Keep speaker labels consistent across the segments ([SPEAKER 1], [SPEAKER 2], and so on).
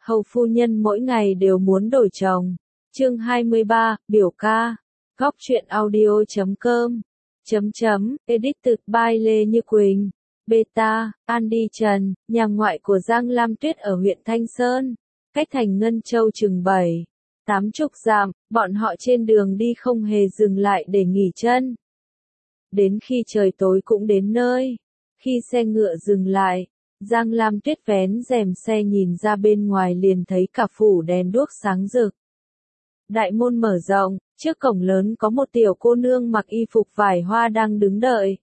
[SPEAKER 1] Hầu phu nhân mỗi ngày đều muốn đổi chồng. Chương 23, biểu ca. Góc truyện audio.com. Edited by Lê Như Quỳnh. Beta, Andy Trần, nhà ngoại của Giang Lam Tuyết ở huyện Thanh Sơn, cách thành Ngân Châu chừng 7-80 dặm, bọn họ trên đường đi không hề dừng lại để nghỉ chân. Đến khi trời tối cũng đến nơi. Khi xe ngựa dừng lại, Giang Lam Tuyết vén rèm xe nhìn ra bên ngoài liền thấy cả phủ đèn đuốc sáng rực. Đại môn mở rộng, trước cổng lớn có một tiểu cô nương mặc y phục vải hoa đang đứng đợi.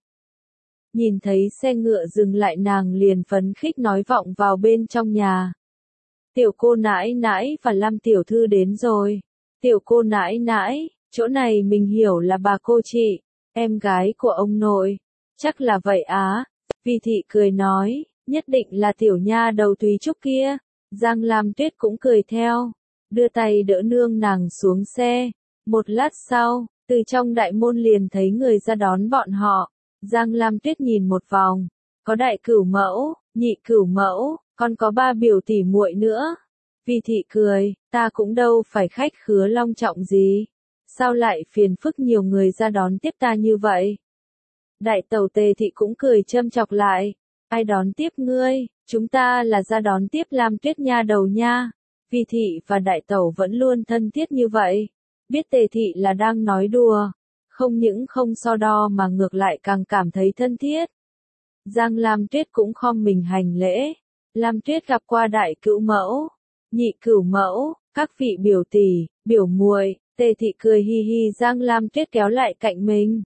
[SPEAKER 1] Nhìn thấy xe ngựa dừng lại nàng liền phấn khích nói vọng vào bên trong nhà. Tiểu cô nãi nãi và Lam tiểu thư đến rồi. Tiểu cô nãi nãi, chỗ này mình hiểu là bà cô chị, em gái của ông nội. Chắc là vậy á. Vi thị cười nói, nhất định là tiểu nha đầu Thúy Trúc kia. Giang Lam Tuyết cũng cười theo, đưa tay đỡ nương nàng xuống xe. Một lát sau, từ trong đại môn liền thấy người ra đón bọn họ. Giang Lam Tuyết nhìn một vòng, có đại cửu mẫu, nhị cửu mẫu, còn có 3 biểu tỷ muội nữa. Vi thị cười, ta cũng đâu phải khách khứa long trọng gì, sao lại phiền phức nhiều người ra đón tiếp ta như vậy. Đại tẩu Tề thị cũng cười châm chọc lại, ai đón tiếp ngươi, chúng ta là ra đón tiếp Lam Tuyết nha đầu nha. Vi thị và đại tẩu vẫn luôn thân thiết như vậy, biết Tề thị là đang nói đùa, không những không so đo mà ngược lại càng cảm thấy thân thiết. Giang Lam Tuyết cũng khom mình hành lễ. Lam Tuyết gặp qua đại cữu mẫu, nhị cửu mẫu, các vị biểu tỷ, biểu muội. Tề thị cười hi hi. Giang Lam Tuyết kéo lại cạnh mình.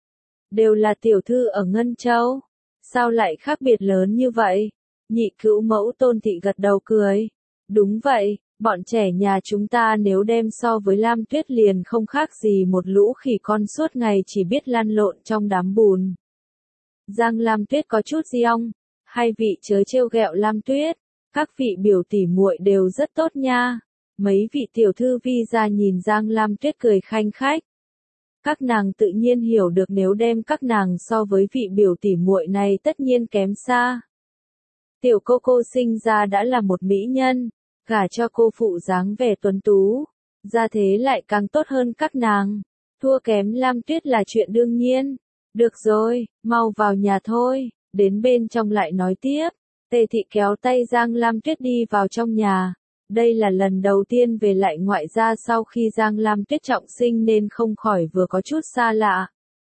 [SPEAKER 1] Đều là tiểu thư ở Ngân Châu, sao lại khác biệt lớn như vậy? Nhị cữu mẫu Tôn thị gật đầu cười. Đúng vậy, bọn trẻ nhà chúng ta nếu đem so với Lam Tuyết liền không khác gì một lũ khỉ con suốt ngày chỉ biết lăn lộn trong đám bùn. Giang Lam Tuyết có chút giong, hai vị chớ trêu ghẹo Lam Tuyết, các vị biểu tỷ muội đều rất tốt nha. Mấy vị tiểu thư Vi ra nhìn Giang Lam Tuyết cười khanh khách. Các nàng tự nhiên hiểu được nếu đem các nàng so với vị biểu tỷ muội này tất nhiên kém xa. Tiểu cô sinh ra đã là một mỹ nhân, gả cho cô phụ dáng vẻ tuấn tú, gia thế lại càng tốt hơn các nàng, thua kém Lam Tuyết là chuyện đương nhiên. Được rồi, mau vào nhà thôi, đến bên trong lại nói tiếp. Tề thị kéo tay Giang Lam Tuyết đi vào trong nhà. Đây là lần đầu tiên về lại ngoại gia sau khi Giang Lam Tuyết trọng sinh nên không khỏi vừa có chút xa lạ,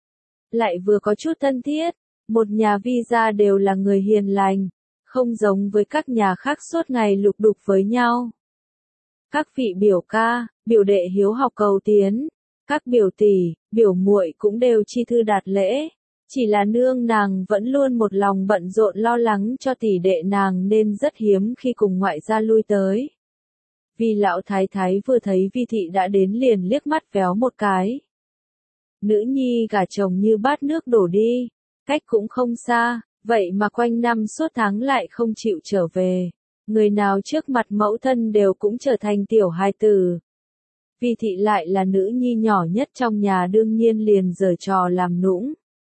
[SPEAKER 1] lại vừa có chút thân thiết. Một nhà Vi gia đều là người hiền lành, không giống với các nhà khác suốt ngày lục đục với nhau. Các vị biểu ca, biểu đệ hiếu học cầu tiến, các biểu tỷ, biểu muội cũng đều chi thư đạt lễ. Chỉ là nương nàng vẫn luôn một lòng bận rộn lo lắng cho tỷ đệ nàng nên rất hiếm khi cùng ngoại gia lui tới. Vì lão thái thái vừa thấy Vi thị đã đến liền liếc mắt véo một cái. Nữ nhi gả chồng như bát nước đổ đi, cách cũng không xa, vậy mà quanh năm suốt tháng lại không chịu trở về. Người nào trước mặt mẫu thân đều cũng trở thành tiểu hài tử. Vi thị lại là nữ nhi nhỏ nhất trong nhà đương nhiên liền giở trò làm nũng.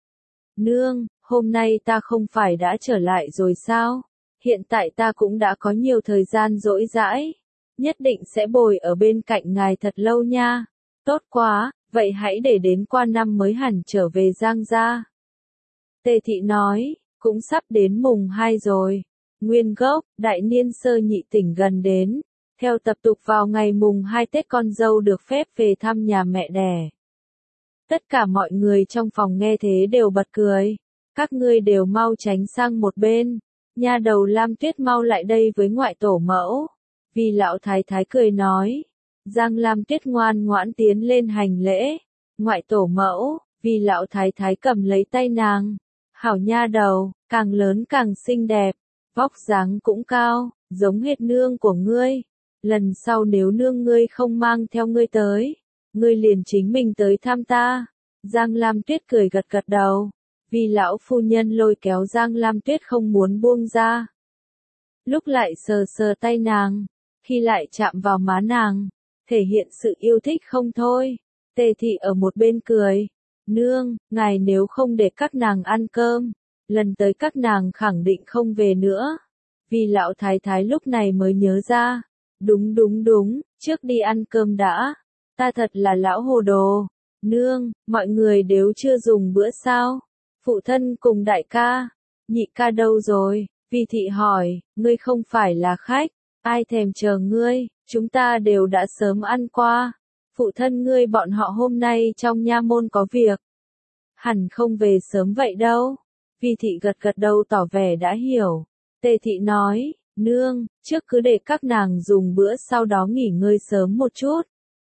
[SPEAKER 1] Nương, hôm nay ta không phải đã trở lại rồi sao? Hiện tại ta cũng đã có nhiều thời gian rỗi rãi. Nhất định sẽ bồi ở bên cạnh ngài thật lâu nha. Tốt quá, vậy hãy để đến qua năm mới hẳn trở về Giang gia. Tề thị nói, cũng sắp đến mùng 2 rồi. Nguyên gốc, đại niên sơ nhị tỉnh gần đến. Theo tập tục vào ngày mùng 2 Tết con dâu được phép về thăm nhà mẹ đẻ. Tất cả mọi người trong phòng nghe thế đều bật cười. Các ngươi đều mau tránh sang một bên. Nha đầu Lam Tuyết mau lại đây với ngoại tổ mẫu. Vì lão thái thái cười nói. Giang Lam Tuyết ngoan ngoãn tiến lên hành lễ. Ngoại tổ mẫu, vì lão thái thái cầm lấy tay nàng. Hảo nha đầu, càng lớn càng xinh đẹp. Vóc dáng cũng cao, giống hệt nương của ngươi. Lần sau nếu nương ngươi không mang theo ngươi tới, ngươi liền chính mình tới thăm ta. Giang Lam Tuyết cười gật gật đầu. Vì lão phu nhân lôi kéo Giang Lam Tuyết không muốn buông ra. Lúc lại sờ sờ tay nàng, khi lại chạm vào má nàng, thể hiện sự yêu thích không thôi. Tề thị ở một bên cười. Nương, ngài nếu không để các nàng ăn cơm, lần tới các nàng khẳng định không về nữa. Vì lão thái thái lúc này mới nhớ ra, Đúng, trước đi ăn cơm đã. Ta thật là lão hồ đồ. Nương, mọi người đều chưa dùng bữa sao? Phụ thân cùng đại ca. Nhị ca đâu rồi? Vi thị hỏi, ngươi không phải là khách. Ai thèm chờ ngươi, chúng ta đều đã sớm ăn qua. Phụ thân ngươi bọn họ hôm nay trong nha môn có việc. Hẳn không về sớm vậy đâu. Vi thị gật gật đầu tỏ vẻ đã hiểu. Tề thị nói, nương, trước cứ để các nàng dùng bữa sau đó nghỉ ngơi sớm một chút.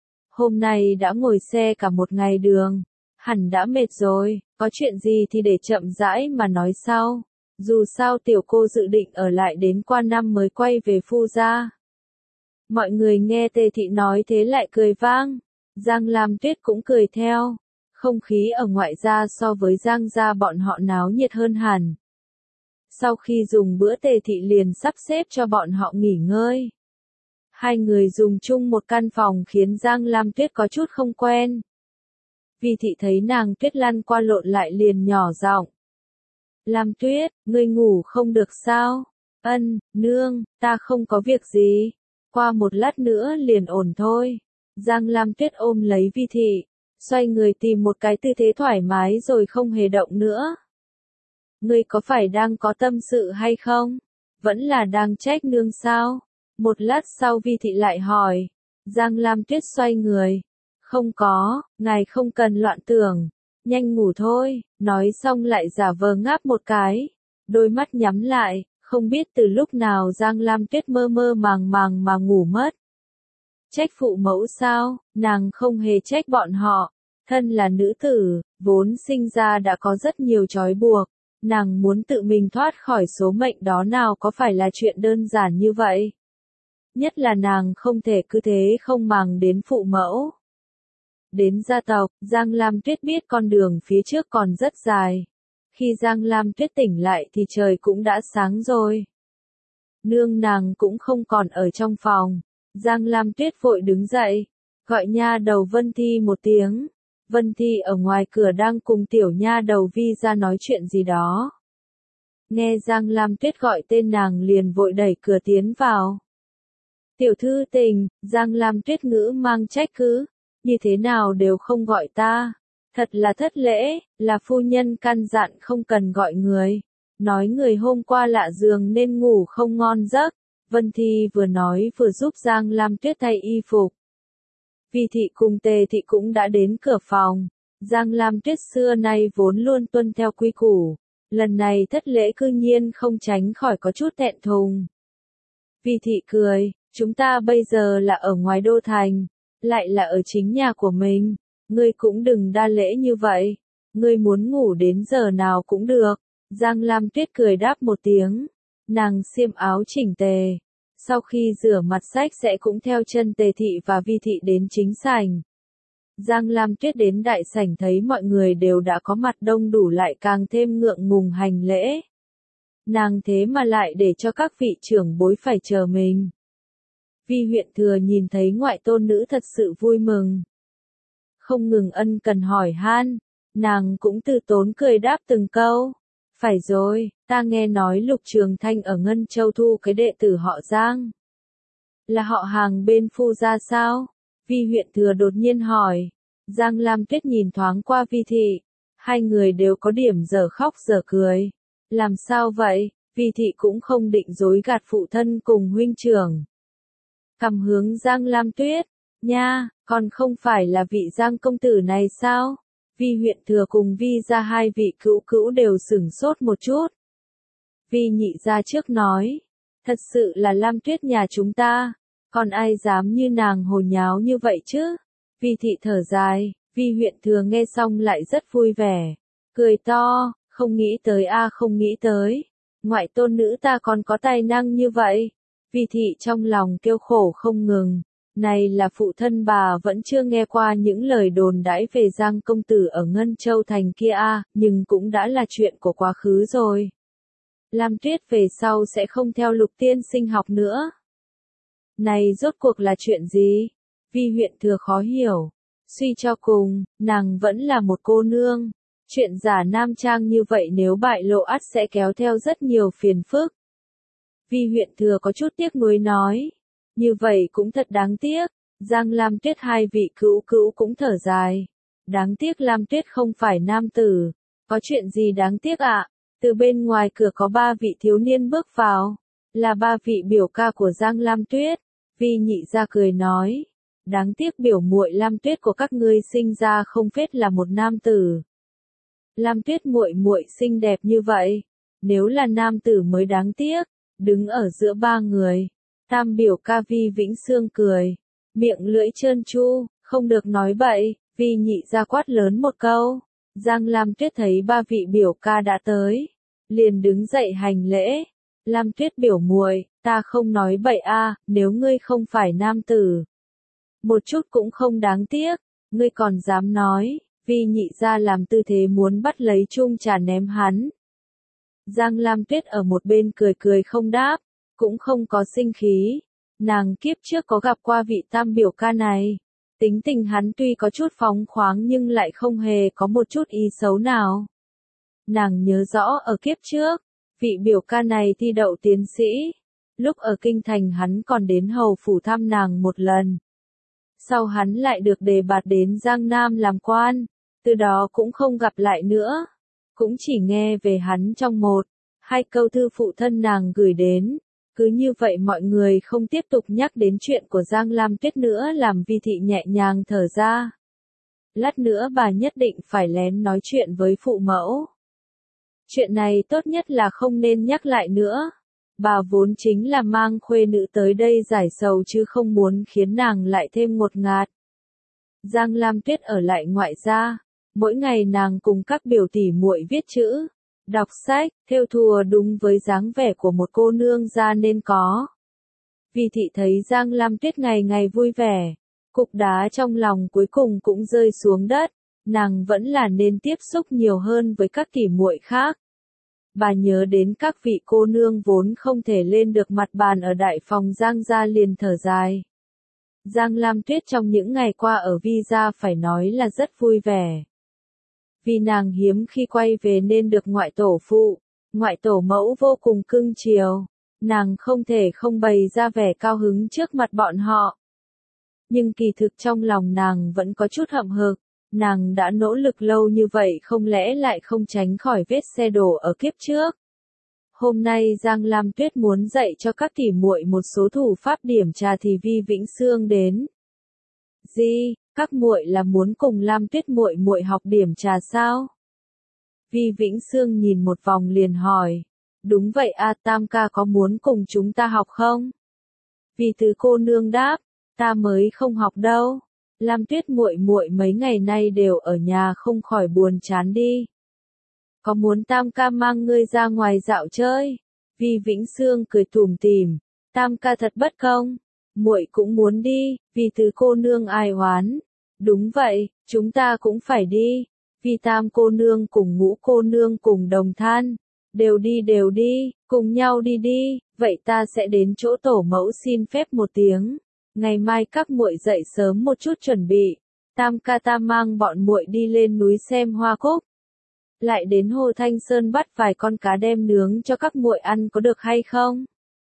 [SPEAKER 1] Hôm nay đã ngồi xe cả một ngày đường, hẳn đã mệt rồi, có chuyện gì thì để chậm rãi mà nói sau. Dù sao tiểu cô dự định ở lại đến qua năm mới quay về Phu gia. Mọi người nghe Tề thị nói thế lại cười vang. Giang Lam Tuyết cũng cười theo. Không khí ở ngoại gia so với Giang gia bọn họ náo nhiệt hơn hẳn. Sau khi dùng bữa Tề thị liền sắp xếp cho bọn họ nghỉ ngơi. Hai người dùng chung một căn phòng khiến Giang Lam Tuyết có chút không quen. Vi thị thấy nàng Tuyết lăn qua lộn lại liền nhỏ giọng. Lam Tuyết, ngươi ngủ không được sao? Ân, nương, ta không có việc gì. Qua một lát nữa liền ổn thôi. Giang Lam Tuyết ôm lấy Vi thị, xoay người tìm một cái tư thế thoải mái rồi không hề động nữa. Ngươi có phải đang có tâm sự hay không? Vẫn là đang trách nương sao? Một lát sau Vi thị lại hỏi. Giang Lam Tuyết xoay người. Không có, ngài không cần loạn tưởng. Nhanh ngủ thôi, nói xong lại giả vờ ngáp một cái. Đôi mắt nhắm lại, không biết từ lúc nào Giang Lam Tuyết mơ mơ màng màng mà ngủ mất. Trách phụ mẫu sao, nàng không hề trách bọn họ. Thân là nữ tử, vốn sinh ra đã có rất nhiều trói buộc. Nàng muốn tự mình thoát khỏi số mệnh đó nào có phải là chuyện đơn giản như vậy. Nhất là nàng không thể cứ thế không màng đến phụ mẫu. Đến gia tộc, Giang Lam Tuyết biết con đường phía trước còn rất dài. Khi Giang Lam Tuyết tỉnh lại thì trời cũng đã sáng rồi. Nương nàng cũng không còn ở trong phòng. Giang Lam Tuyết vội đứng dậy, gọi nha đầu Vân Thi một tiếng. Vân Thi ở ngoài cửa đang cùng tiểu nha đầu Vi ra nói chuyện gì đó. Nghe Giang Lam Tuyết gọi tên nàng liền vội đẩy cửa tiến vào. Tiểu thư tình, Giang Lam Tuyết ngữ mang trách cứ, như thế nào đều không gọi ta. Thật là thất lễ, là phu nhân căn dặn không cần gọi người. Nói người hôm qua lạ giường nên ngủ không ngon giấc. Vân Thi vừa nói vừa giúp Giang Lam Tuyết thay y phục. Vi thị cùng Tề thị cũng đã đến cửa phòng. Giang Lam Tuyết xưa nay vốn luôn tuân theo quy củ. Lần này thất lễ cư nhiên không tránh khỏi có chút thẹn thùng. Vi thị cười, chúng ta bây giờ là ở ngoài đô thành, lại là ở chính nhà của mình. Ngươi cũng đừng đa lễ như vậy. Ngươi muốn ngủ đến giờ nào cũng được. Giang Lam Tuyết cười đáp một tiếng. Nàng xiêm áo chỉnh tề. Sau khi rửa mặt sạch sẽ cũng theo chân Tề thị và Vi thị đến chính sảnh. Giang Lam Tuyết đến đại sảnh thấy mọi người đều đã có mặt đông đủ lại càng thêm ngượng ngùng hành lễ. Nàng thế mà lại để cho các vị trưởng bối phải chờ mình. Vi huyện thừa nhìn thấy ngoại tôn nữ thật sự vui mừng. Không ngừng ân cần hỏi han, nàng cũng từ tốn cười đáp từng câu. Phải rồi, ta nghe nói Lục Trường Thanh ở Ngân Châu thu cái đệ tử họ Giang. Là họ hàng bên Phu gia sao? Vi huyện thừa đột nhiên hỏi. Giang Lam Tuyết nhìn thoáng qua Vi thị. Hai người đều có điểm dở khóc dở cười. Làm sao vậy? Vi thị cũng không định dối gạt phụ thân cùng huynh trưởng. Cầm hướng Giang Lam Tuyết. Nha, còn không phải là vị Giang công tử này sao? Vi huyện thừa cùng Vi gia hai vị cữu cữu đều sửng sốt một chút. Vi nhị gia trước nói. Thật sự là Lam Tuyết nhà chúng ta. Còn ai dám như nàng hồ nháo như vậy chứ? Vi thị thở dài. Vi huyện thừa nghe xong lại rất vui vẻ. Cười to, không nghĩ tới không nghĩ tới. Ngoại tôn nữ ta còn có tài năng như vậy. Vi thị trong lòng kêu khổ không ngừng. Này là phụ thân bà vẫn chưa nghe qua những lời đồn đãi về Giang công tử ở Ngân Châu thành kia nhưng cũng đã là chuyện của quá khứ rồi. Lam Tuyết về sau sẽ không theo Lục tiên sinh học nữa. Này rốt cuộc là chuyện gì? Vi huyện thừa khó hiểu. Suy cho cùng, nàng vẫn là một cô nương. Chuyện giả nam trang như vậy nếu bại lộ ắt sẽ kéo theo rất nhiều phiền phức. Vi huyện thừa có chút tiếc nuối nói. Như vậy cũng thật đáng tiếc. Giang Lam Tuyết hai vị cữu cữu cũng thở dài. Đáng tiếc Lam Tuyết không phải nam tử. Có chuyện gì đáng tiếc ạ? Từ bên ngoài cửa có ba vị thiếu niên bước vào. Là ba vị biểu ca của Giang Lam Tuyết. Vi nhị ra cười nói. Đáng tiếc biểu muội Lam Tuyết của các ngươi sinh ra không phết là một nam tử. Lam Tuyết muội muội xinh đẹp như vậy. Nếu là nam tử mới đáng tiếc. Đứng ở giữa ba người. Tam biểu ca Vi Vĩnh Sương cười. Miệng lưỡi trơn tru, không được nói bậy. Vi nhị ra quát lớn một câu. Giang Lam Tuyết thấy ba vị biểu ca đã tới. Liền đứng dậy hành lễ. Lam Tuyết biểu muội, ta không nói bậy a, nếu ngươi không phải nam tử. Một chút cũng không đáng tiếc, ngươi còn dám nói. Vi nhị ra làm tư thế muốn bắt lấy chung trà ném hắn. Giang Lam Tuyết ở một bên cười cười không đáp, cũng không có sinh khí. Nàng kiếp trước có gặp qua vị tam biểu ca này. Tính tình hắn tuy có chút phóng khoáng nhưng lại không hề có một chút ý xấu nào. Nàng nhớ rõ ở kiếp trước, vị biểu ca này thi đậu tiến sĩ. Lúc ở kinh thành hắn còn đến hầu phủ thăm nàng một lần. Sau hắn lại được đề bạt đến Giang Nam làm quan, từ đó cũng không gặp lại nữa. Cũng chỉ nghe về hắn trong một, hai câu thư phụ thân nàng gửi đến. Cứ như vậy mọi người không tiếp tục nhắc đến chuyện của Giang Lam Tuyết nữa, làm Vi thị nhẹ nhàng thở ra. Lát nữa bà nhất định phải lén nói chuyện với phụ mẫu. Chuyện này tốt nhất là không nên nhắc lại nữa. Bà vốn chính là mang khuê nữ tới đây giải sầu chứ không muốn khiến nàng lại thêm ngột ngạt. Giang Lam Tuyết ở lại ngoại gia, mỗi ngày nàng cùng các biểu tỷ muội viết chữ, đọc sách, thêu thùa đúng với dáng vẻ của một cô nương gia nên có. Vi thị thấy Giang Lam Tuyết ngày ngày vui vẻ, cục đá trong lòng cuối cùng cũng rơi xuống đất, nàng vẫn là nên tiếp xúc nhiều hơn với các tỷ muội khác. Bà nhớ đến các vị cô nương vốn không thể lên được mặt bàn ở đại phòng Giang gia liền thở dài. Giang Lam Tuyết trong những ngày qua ở Vi gia phải nói là rất vui vẻ. Vì nàng hiếm khi quay về nên được ngoại tổ phụ, ngoại tổ mẫu vô cùng cưng chiều, nàng không thể không bày ra vẻ cao hứng trước mặt bọn họ. Nhưng kỳ thực trong lòng nàng vẫn có chút hậm hực, nàng đã nỗ lực lâu như vậy không lẽ lại không tránh khỏi vết xe đổ ở kiếp trước. Hôm nay Giang Lam Tuyết muốn dạy cho các tỷ muội một số thủ pháp điểm trà thì Vi Vĩnh Sương đến. Gì, các muội là muốn cùng Lam Tuyết muội muội học điểm trà sao? Vi Vĩnh Sương nhìn một vòng liền hỏi. Đúng vậy a, Tam ca có muốn cùng chúng ta học không? Vì Tứ cô nương đáp, ta mới không học đâu. Lam Tuyết muội muội mấy ngày nay đều ở nhà không khỏi buồn chán đi. Có muốn Tam ca mang ngươi ra ngoài dạo chơi? Vi Vĩnh Sương cười tủm tỉm, Tam ca thật bất công. Muội cũng muốn đi, vì Tứ cô nương ai oán. Đúng vậy, chúng ta cũng phải đi. Vì Tam cô nương cùng Ngũ cô nương cùng đồng than. Đều đi, cùng nhau đi đi, vậy ta sẽ đến chỗ tổ mẫu xin phép một tiếng. Ngày mai các muội dậy sớm một chút chuẩn bị. Tam ca ta mang bọn muội đi lên núi xem hoa cúc. Lại đến Hồ Thanh Sơn bắt vài con cá đem nướng cho các muội ăn có được hay không?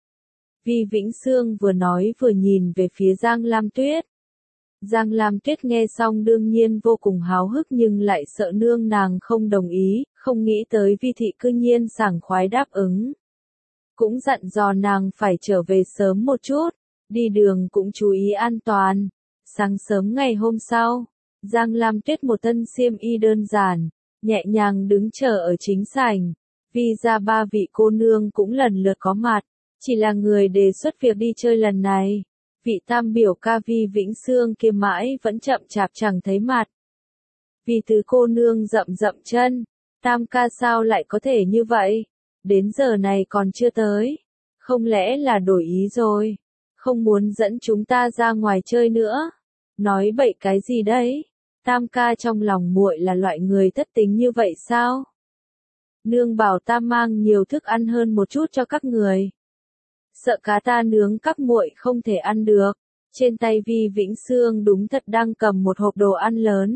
[SPEAKER 1] Vi Vĩnh Sương vừa nói vừa nhìn về phía Giang Lam Tuyết. Giang Lam Tuyết nghe xong đương nhiên vô cùng háo hức nhưng lại sợ nương nàng không đồng ý, không nghĩ tới Vi thị cư nhiên sảng khoái đáp ứng. Cũng dặn dò nàng phải trở về sớm một chút, đi đường cũng chú ý an toàn. Sáng sớm ngày hôm sau, Giang Lam Tuyết một thân xiêm y đơn giản, nhẹ nhàng đứng chờ ở chính sảnh. Vi ra ba vị cô nương cũng lần lượt có mặt, chỉ là người đề xuất việc đi chơi lần này. Vị tam biểu ca Vi Vĩnh Sương kia mãi vẫn chậm chạp chẳng thấy mặt. Vì Tứ cô nương rậm rậm chân, Tam ca sao lại có thể như vậy? Đến giờ này còn chưa tới. Không lẽ là đổi ý rồi? Không muốn dẫn chúng ta ra ngoài chơi nữa? Nói bậy cái gì đấy? Tam ca trong lòng muội là loại người thất tính như vậy sao? Nương bảo ta mang nhiều thức ăn hơn một chút cho các người. Sợ cá ta nướng các muội không thể ăn được. Trên tay Vi Vĩnh Sương đúng thật đang cầm một hộp đồ ăn lớn.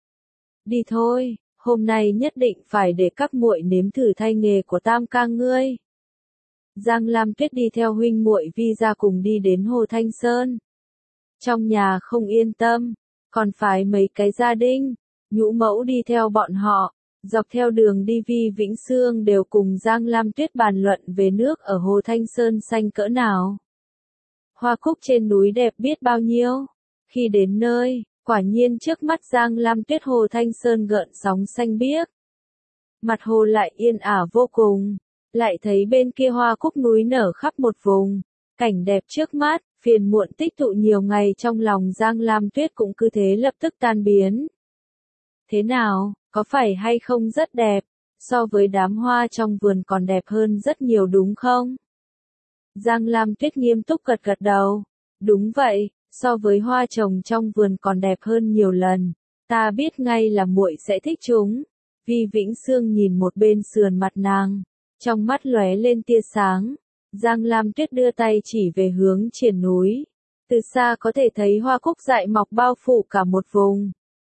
[SPEAKER 1] Đi thôi, hôm nay nhất định phải để các muội nếm thử tay nghề của Tam ca ngươi. Giang Lam Tuyết đi theo huynh muội Vi ra cùng đi đến Hồ Thanh Sơn. Trong nhà không yên tâm, còn phải mấy cái gia đình, nhũ mẫu đi theo bọn họ. Dọc theo đường đi Vi Vĩnh Sương đều cùng Giang Lam Tuyết bàn luận về nước ở Hồ Thanh Sơn xanh cỡ nào. Hoa cúc trên núi đẹp biết bao nhiêu. Khi đến nơi, quả nhiên trước mắt Giang Lam Tuyết Hồ Thanh Sơn gợn sóng xanh biếc. Mặt hồ lại yên ả vô cùng, lại thấy bên kia hoa cúc núi nở khắp một vùng. Cảnh đẹp trước mắt, phiền muộn tích tụ nhiều ngày trong lòng Giang Lam Tuyết cũng cứ thế lập tức tan biến. Thế nào, có phải hay không rất đẹp, so với đám hoa trong vườn còn đẹp hơn rất nhiều đúng không? Giang Lam Tuyết nghiêm túc gật gật đầu. Đúng vậy, so với hoa trồng trong vườn còn đẹp hơn nhiều lần. Ta biết ngay là muội sẽ thích chúng. Vi Vĩnh Sương nhìn một bên sườn mặt nàng, trong mắt lóe lên tia sáng. Giang Lam Tuyết đưa tay chỉ về hướng triển núi. Từ xa có thể thấy hoa cúc dại mọc bao phủ cả một vùng.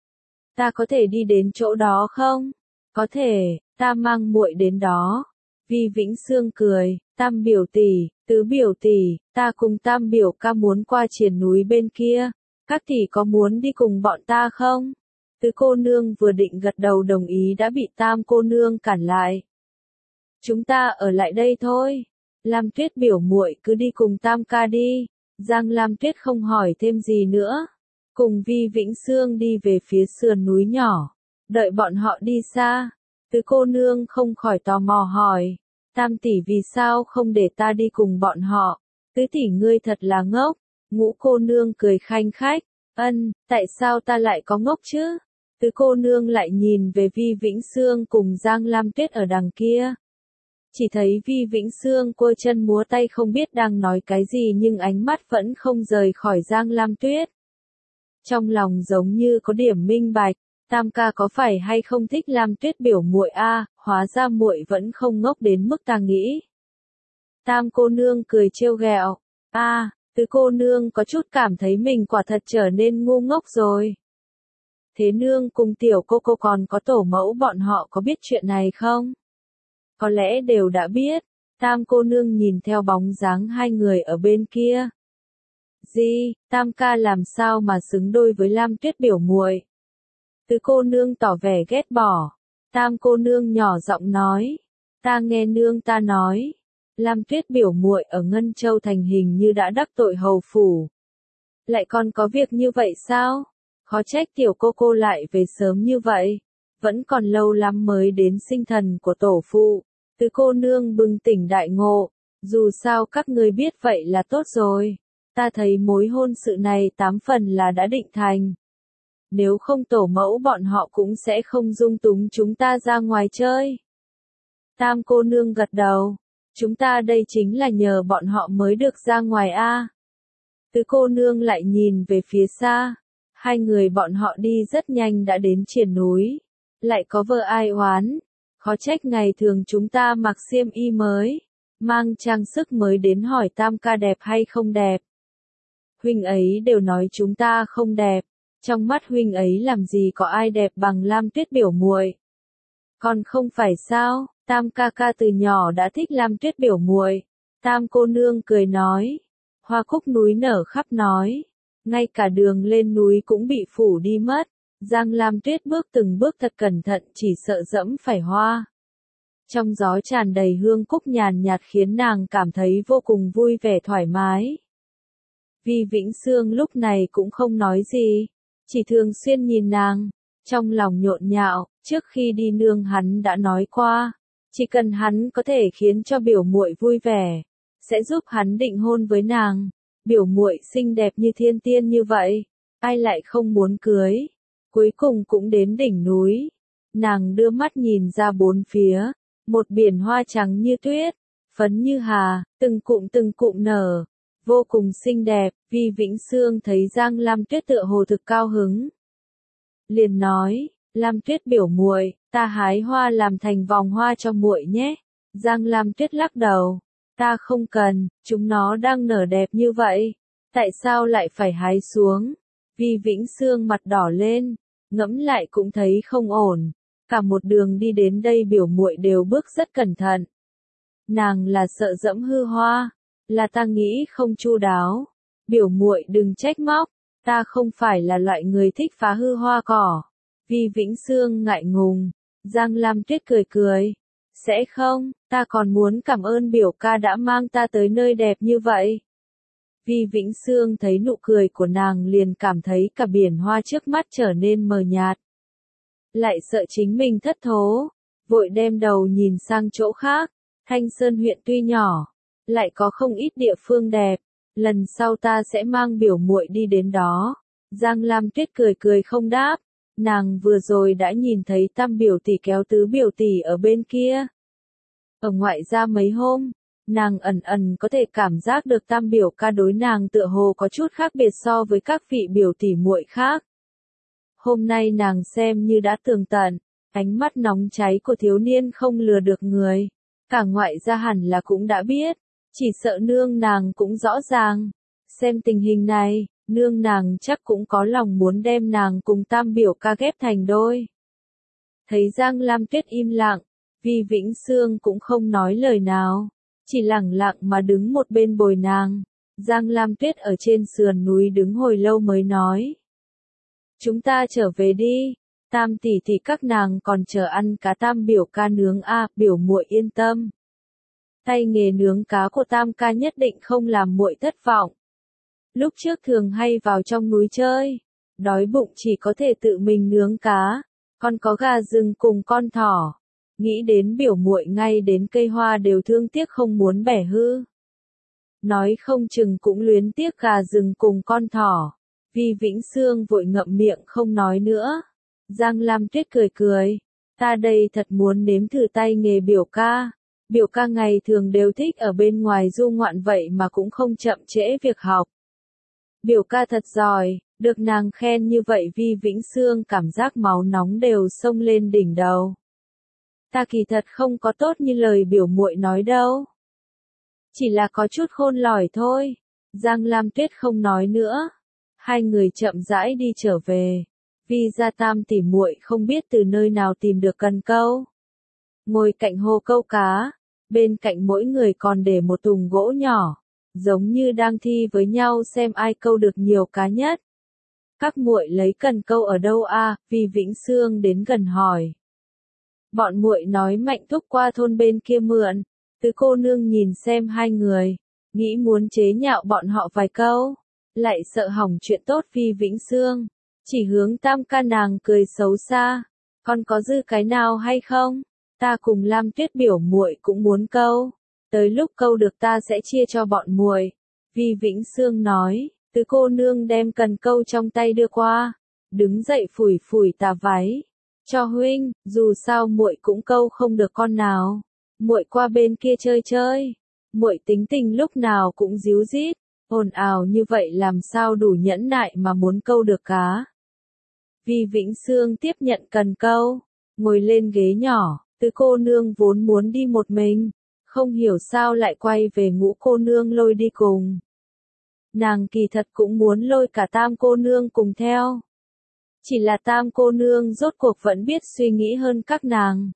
[SPEAKER 1] Ta có thể đi đến chỗ đó không? Có thể, ta mang muội đến đó. Vi Vĩnh Sương cười, Tam biểu tỷ, Tứ biểu tỷ, ta cùng Tam biểu ca muốn qua triển núi bên kia. Các tỷ có muốn đi cùng bọn ta không? Tứ cô nương vừa định gật đầu đồng ý đã bị Tam cô nương cản lại. Chúng ta ở lại đây thôi. Lam Tuyết biểu muội cứ đi cùng Tam ca đi. Giang Lam Tuyết không hỏi thêm gì nữa. Cùng Vi Vĩnh Sương đi về phía sườn núi nhỏ. Đợi bọn họ đi xa. Tứ cô nương không khỏi tò mò hỏi. Tam tỷ vì sao không để ta đi cùng bọn họ? Tứ tỷ ngươi thật là ngốc. Ngũ cô nương cười khanh khách. Ân, tại sao ta lại có ngốc chứ? Tứ cô nương lại nhìn về Vi Vĩnh Sương cùng Giang Lam Tuyết ở đằng kia. Chỉ thấy Vi Vĩnh Sương quơ chân múa tay không biết đang nói cái gì nhưng ánh mắt vẫn không rời khỏi Giang Lam Tuyết. Trong lòng giống như có điểm minh bạch, Tam ca có phải hay không thích Lam Tuyết biểu muội a, hóa ra muội vẫn không ngốc đến mức ta nghĩ. Tam cô nương cười trêu ghẹo, Tứ cô nương có chút cảm thấy mình quả thật trở nên ngu ngốc rồi. Thế nương cùng tiểu cô còn có tổ mẫu bọn họ có biết chuyện này không? Có lẽ đều đã biết. Tam cô nương nhìn theo bóng dáng hai người ở bên kia. Gì, Tam ca làm sao mà xứng đôi với Lam Tuyết biểu muội? Tứ cô nương tỏ vẻ ghét bỏ. Tam cô nương nhỏ giọng nói. Ta nghe nương ta nói. Lam Tuyết biểu muội ở Ngân Châu thành hình như đã đắc tội hầu phủ. Lại còn có việc như vậy sao? Khó trách tiểu cô lại về sớm như vậy. Vẫn còn lâu lắm mới đến sinh thần của tổ phụ. Tứ cô nương bừng tỉnh đại ngộ. Dù sao các ngươi biết vậy là tốt rồi. Ta thấy mối hôn sự này 8 phần là đã định thành. Nếu không tổ mẫu bọn họ cũng sẽ không dung túng chúng ta ra ngoài chơi. Tam cô nương gật đầu. Chúng ta đây chính là nhờ bọn họ mới được ra ngoài a. Tứ cô nương lại nhìn về phía xa. Hai người bọn họ đi rất nhanh đã đến triển núi. Lại có vợ ai oán. Khó trách ngày thường chúng ta mặc xiêm y mới. Mang trang sức mới đến hỏi Tam ca đẹp hay không đẹp. Huynh ấy đều nói chúng ta không đẹp. Trong mắt huynh ấy làm gì có ai đẹp bằng Lam Tuyết biểu muội. Còn không phải sao, Tam ca ca từ nhỏ đã thích Lam Tuyết biểu muội. Tam cô nương cười nói. Hoa cúc núi nở khắp nói. Ngay cả đường lên núi cũng bị phủ đi mất. Giang Lam Tuyết bước từng bước thật cẩn thận chỉ sợ dẫm phải hoa. Trong gió tràn đầy hương cúc nhàn nhạt khiến nàng cảm thấy vô cùng vui vẻ thoải mái. Vi Vĩnh Sương lúc này cũng không nói gì, chỉ thường xuyên nhìn nàng, trong lòng nhộn nhạo, trước khi đi nương hắn đã nói qua, chỉ cần hắn có thể khiến cho biểu muội vui vẻ, sẽ giúp hắn định hôn với nàng. Biểu muội xinh đẹp như thiên tiên như vậy, ai lại không muốn cưới. Cuối cùng cũng đến đỉnh núi, nàng đưa mắt nhìn ra bốn phía, một biển hoa trắng như tuyết, phấn như hà, từng cụm nở, vô cùng xinh đẹp. Vi Vĩnh Sương thấy Giang Lam Tuyết tựa hồ thực cao hứng, liền nói, Lam Tuyết biểu muội, ta hái hoa làm thành vòng hoa cho muội nhé. Giang Lam Tuyết lắc đầu, ta không cần, chúng nó đang nở đẹp như vậy, tại sao lại phải hái xuống? Vi Vĩnh Sương mặt đỏ lên, ngẫm lại cũng thấy không ổn, cả một đường đi đến đây biểu muội đều bước rất cẩn thận. Nàng là sợ dẫm hư hoa, là ta nghĩ không chu đáo. Biểu muội đừng trách móc, ta không phải là loại người thích phá hư hoa cỏ. Vi Vĩnh Sương ngại ngùng, Giang Lam Tuyết cười cười. Sẽ không, ta còn muốn cảm ơn biểu ca đã mang ta tới nơi đẹp như vậy. Vi Vĩnh Sương thấy nụ cười của nàng liền cảm thấy cả biển hoa trước mắt trở nên mờ nhạt. Lại sợ chính mình thất thố, vội đem đầu nhìn sang chỗ khác. Thanh Sơn huyện tuy nhỏ, lại có không ít địa phương đẹp, lần sau ta sẽ mang biểu muội đi đến đó. Giang Lam Tuyết cười cười không đáp, nàng vừa rồi đã nhìn thấy Tam biểu tỷ kéo Tứ biểu tỷ ở bên kia. Ở ngoại gia mấy hôm, nàng ẩn ẩn có thể cảm giác được Tam biểu ca đối nàng tựa hồ có chút khác biệt so với các vị biểu tỷ muội khác. Hôm nay nàng xem như đã tường tận, ánh mắt nóng cháy của thiếu niên không lừa được người. Cả ngoại gia hẳn là cũng đã biết, chỉ sợ nương nàng cũng rõ ràng. Xem tình hình này, nương nàng chắc cũng có lòng muốn đem nàng cùng Tam biểu ca ghép thành đôi. Thấy Giang Lam Tuyết im lặng, Vi Vĩnh Sương cũng không nói lời nào, chỉ lặng lặng mà đứng một bên bồi nàng. Giang Lam Tuyết ở trên sườn núi đứng hồi lâu mới nói. Chúng ta trở về đi, Tam tỷ tỷ các nàng còn chờ ăn cá Tam biểu ca nướng à, biểu muội yên tâm. Tay nghề nướng cá của Tam ca nhất định không làm muội thất vọng. Lúc trước thường hay vào trong núi chơi, đói bụng chỉ có thể tự mình nướng cá, còn có gà rừng cùng con thỏ. Nghĩ đến biểu muội ngay đến cây hoa đều thương tiếc không muốn bẻ hư. Nói không chừng cũng luyến tiếc gà rừng cùng con thỏ. Vi Vĩnh Sương vội ngậm miệng không nói nữa. Giang Lam Tuyết cười cười. Ta đây thật muốn nếm thử tay nghề biểu ca. Biểu ca ngày thường đều thích ở bên ngoài du ngoạn vậy mà cũng không chậm trễ việc học. Biểu ca thật giỏi, được nàng khen như vậy Vi Vĩnh Sương cảm giác máu nóng đều xông lên đỉnh đầu. Ta kỳ thật không có tốt như lời biểu muội nói đâu. Chỉ là có chút khôn lỏi thôi. Giang Lam Tuyết không nói nữa. Hai người chậm rãi đi trở về. Vi gia Tam tỷ muội không biết từ nơi nào tìm được cần câu. Ngồi cạnh hồ câu cá, bên cạnh mỗi người còn để một thùng gỗ nhỏ, giống như đang thi với nhau xem ai câu được nhiều cá nhất. Các muội lấy cần câu ở đâu a? Vi Vĩnh Sương đến gần hỏi. Bọn muội nói Mạnh thúc qua thôn bên kia mượn. Tứ cô nương nhìn xem hai người, nghĩ muốn chế nhạo bọn họ vài câu, lại sợ hỏng chuyện tốt. Vi Vĩnh Sương chỉ hướng Tam ca nàng cười xấu xa. Còn có dư cái nào hay không? Ta cùng Lam Tuyết biểu muội cũng muốn câu. Tới lúc câu được ta sẽ chia cho bọn muội. Vi Vĩnh Sương nói. Tứ cô nương đem cần câu trong tay đưa qua, đứng dậy phủi phủi tà váy. Cho huynh, dù sao muội cũng câu không được con nào. Muội qua bên kia chơi chơi. Muội tính tình lúc nào cũng díu dít, ồn ào như vậy làm sao đủ nhẫn nại mà muốn câu được cá. Vi Vĩnh Sương tiếp nhận cần câu, ngồi lên ghế nhỏ. Tứ cô nương vốn muốn đi một mình, không hiểu sao lại quay về Ngũ cô nương lôi đi cùng. Nàng kỳ thật cũng muốn lôi cả Tam cô nương cùng theo. Chỉ là Tam cô nương rốt cuộc vẫn biết suy nghĩ hơn các nàng.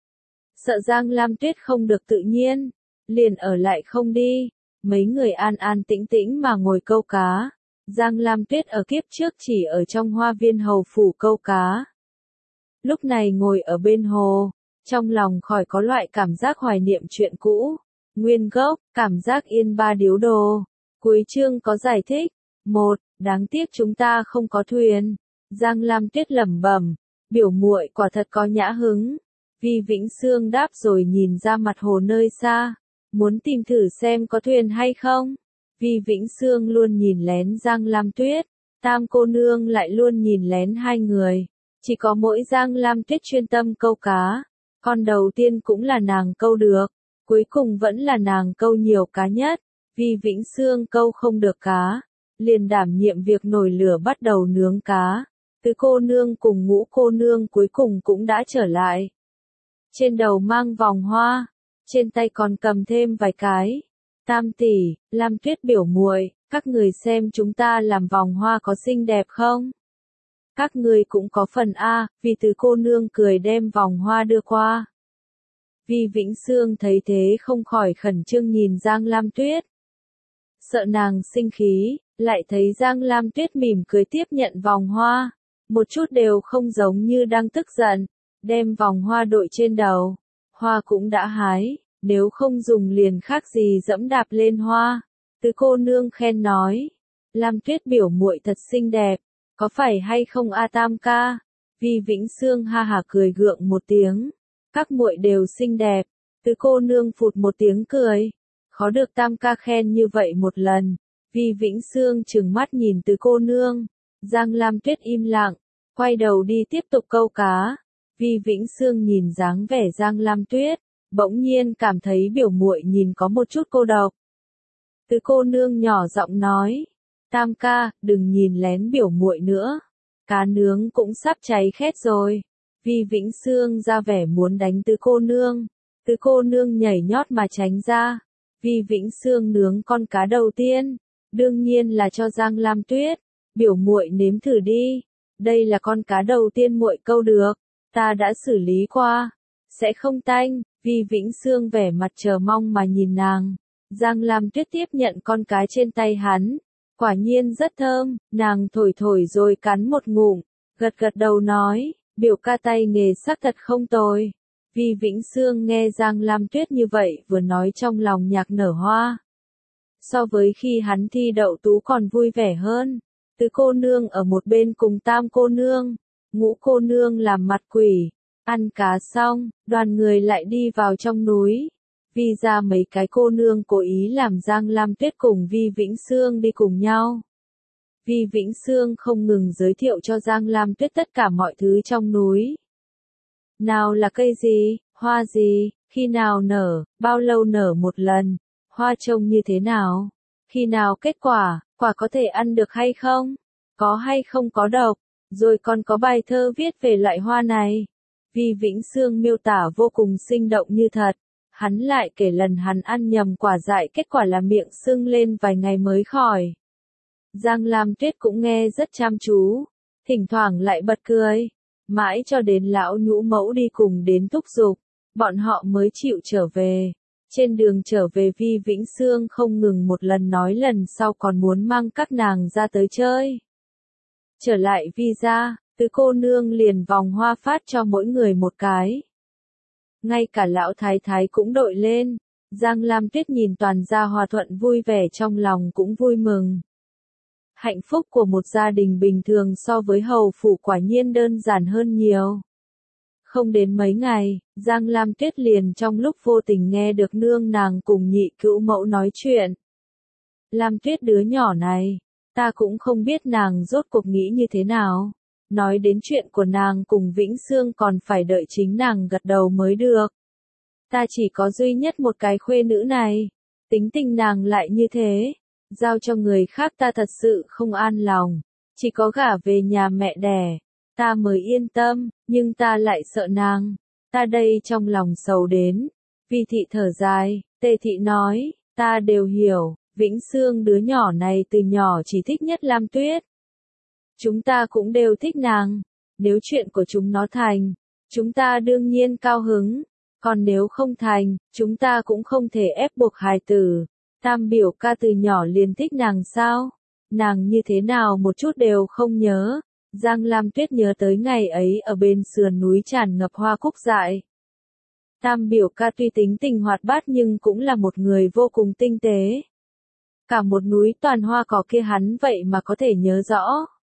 [SPEAKER 1] Sợ Giang Lam Tuyết không được tự nhiên, liền ở lại không đi. Mấy người an an tĩnh tĩnh mà ngồi câu cá. Giang Lam Tuyết ở kiếp trước chỉ ở trong hoa viên hầu phủ câu cá. Lúc này ngồi ở bên hồ, trong lòng khỏi có loại cảm giác hoài niệm chuyện cũ. Nguyên gốc, cảm giác yên ba điếu đồ. Cuối chương có giải thích. 1. Đáng tiếc chúng ta không có thuyền. Giang Lam Tuyết lẩm bẩm, biểu muội quả thật có nhã hứng. Vi Vĩnh Sương đáp rồi nhìn ra mặt hồ nơi xa, muốn tìm thử xem có thuyền hay không. Vi Vĩnh Sương luôn nhìn lén Giang Lam Tuyết, Tam cô nương lại luôn nhìn lén hai người. Chỉ có mỗi Giang Lam Tuyết chuyên tâm câu cá, con đầu tiên cũng là nàng câu được, cuối cùng vẫn là nàng câu nhiều cá nhất. Vi Vĩnh Sương câu không được cá, liền đảm nhiệm việc nổi lửa bắt đầu nướng cá. Tứ cô nương cùng Ngũ cô nương cuối cùng cũng đã trở lại. Trên đầu mang vòng hoa, trên tay còn cầm thêm vài cái. Tam tỷ, Lam Tuyết biểu muội, các người xem chúng ta làm vòng hoa có xinh đẹp không? Các người cũng có phần a. Vì Tứ cô nương cười đem vòng hoa đưa qua. Vi Vĩnh Sương thấy thế không khỏi khẩn trương nhìn Giang Lam Tuyết. Sợ nàng sinh khí, lại thấy Giang Lam Tuyết mỉm cười tiếp nhận vòng hoa, một chút đều không giống như đang tức giận, đem vòng hoa đội trên đầu. Hoa cũng đã hái, nếu không dùng liền khác gì dẫm đạp lên hoa. Tứ cô nương khen nói, Lam Tuyết biểu muội thật xinh đẹp, có phải hay không a Tam ca? Vi Vĩnh Sương ha hả cười gượng một tiếng, các muội đều xinh đẹp. Tứ cô nương phụt một tiếng cười, khó được Tam ca khen như vậy một lần. Vi Vĩnh Sương trừng mắt nhìn Tứ cô nương, Giang Lam Tuyết im lặng, quay đầu đi tiếp tục câu cá. Vi Vĩnh Sương nhìn dáng vẻ Giang Lam Tuyết, bỗng nhiên cảm thấy biểu muội nhìn có một chút cô độc. Tứ cô nương nhỏ giọng nói, Tam ca, đừng nhìn lén biểu muội nữa, cá nướng cũng sắp cháy khét rồi. Vi Vĩnh Sương ra vẻ muốn đánh Tứ cô nương nhảy nhót mà tránh ra. Vi Vĩnh Sương nướng con cá đầu tiên, đương nhiên là cho Giang Lam Tuyết, biểu muội nếm thử đi, đây là con cá đầu tiên muội câu được, ta đã xử lý qua, sẽ không tanh. Vi Vĩnh Sương vẻ mặt chờ mong mà nhìn nàng. Giang Lam Tuyết tiếp nhận con cá trên tay hắn, quả nhiên rất thơm, nàng thổi thổi rồi cắn một ngụm, gật gật đầu nói, biểu ca tay nghề sắc thật không tồi. Vi Vĩnh Sương nghe Giang Lam Tuyết như vậy vừa nói trong lòng nhạc nở hoa. So với khi hắn thi đậu tú còn vui vẻ hơn. Tứ cô nương ở một bên cùng Tam cô nương, Ngũ cô nương làm mặt quỷ. Ăn cá xong, đoàn người lại đi vào trong núi. Vi ra mấy cái cô nương cố ý làm Giang Lam Tuyết cùng Vi Vĩnh Sương đi cùng nhau. Vi Vĩnh Sương không ngừng giới thiệu cho Giang Lam Tuyết tất cả mọi thứ trong núi. Nào là cây gì, hoa gì, khi nào nở, bao lâu nở một lần, hoa trông như thế nào, khi nào kết quả, quả có thể ăn được hay không, có hay không có độc, rồi còn có bài thơ viết về loại hoa này. Vi Vĩnh Sương miêu tả vô cùng sinh động như thật, hắn lại kể lần hắn ăn nhầm quả dại kết quả là miệng sưng lên vài ngày mới khỏi. Giang Lam Tuyết cũng nghe rất chăm chú, thỉnh thoảng lại bật cười, mãi cho đến lão nhũ mẫu đi cùng đến thúc giục, bọn họ mới chịu trở về. Trên đường trở về Vi Vĩnh Sương không ngừng một lần nói lần sau còn muốn mang các nàng ra tới chơi. Trở lại Vi ra, Tứ cô nương liền vòng hoa phát cho mỗi người một cái. Ngay cả lão thái thái cũng đội lên. Giang Lam Tuyết nhìn toàn gia hòa thuận vui vẻ trong lòng cũng vui mừng. Hạnh phúc của một gia đình bình thường so với hầu phủ quả nhiên đơn giản hơn nhiều. Không đến mấy ngày, Giang Lam Tuyết liền trong lúc vô tình nghe được nương nàng cùng nhị cữu mẫu nói chuyện. Lam Tuyết đứa nhỏ này, ta cũng không biết nàng rốt cuộc nghĩ như thế nào. Nói đến chuyện của nàng cùng Vĩnh Sương còn phải đợi chính nàng gật đầu mới được. Ta chỉ có duy nhất một cái khuê nữ này, tính tình nàng lại như thế, giao cho người khác ta thật sự không an lòng, chỉ có gả về nhà mẹ đẻ, ta mới yên tâm, nhưng ta lại sợ nàng, ta đây trong lòng sầu đến. Vi thị thở dài, Tề thị nói, ta đều hiểu, Vĩnh Sương đứa nhỏ này từ nhỏ chỉ thích nhất Lam Tuyết. Chúng ta cũng đều thích nàng, nếu chuyện của chúng nó thành, chúng ta đương nhiên cao hứng, còn nếu không thành, chúng ta cũng không thể ép buộc hài tử. Tam biểu ca từ nhỏ liền thích nàng sao? Nàng như thế nào một chút đều không nhớ. Giang Lam Tuyết nhớ tới ngày ấy ở bên sườn núi tràn ngập hoa cúc dại. Tam biểu ca tuy tính tình hoạt bát nhưng cũng là một người vô cùng tinh tế. Cả một núi toàn hoa cỏ kia hắn vậy mà có thể nhớ rõ.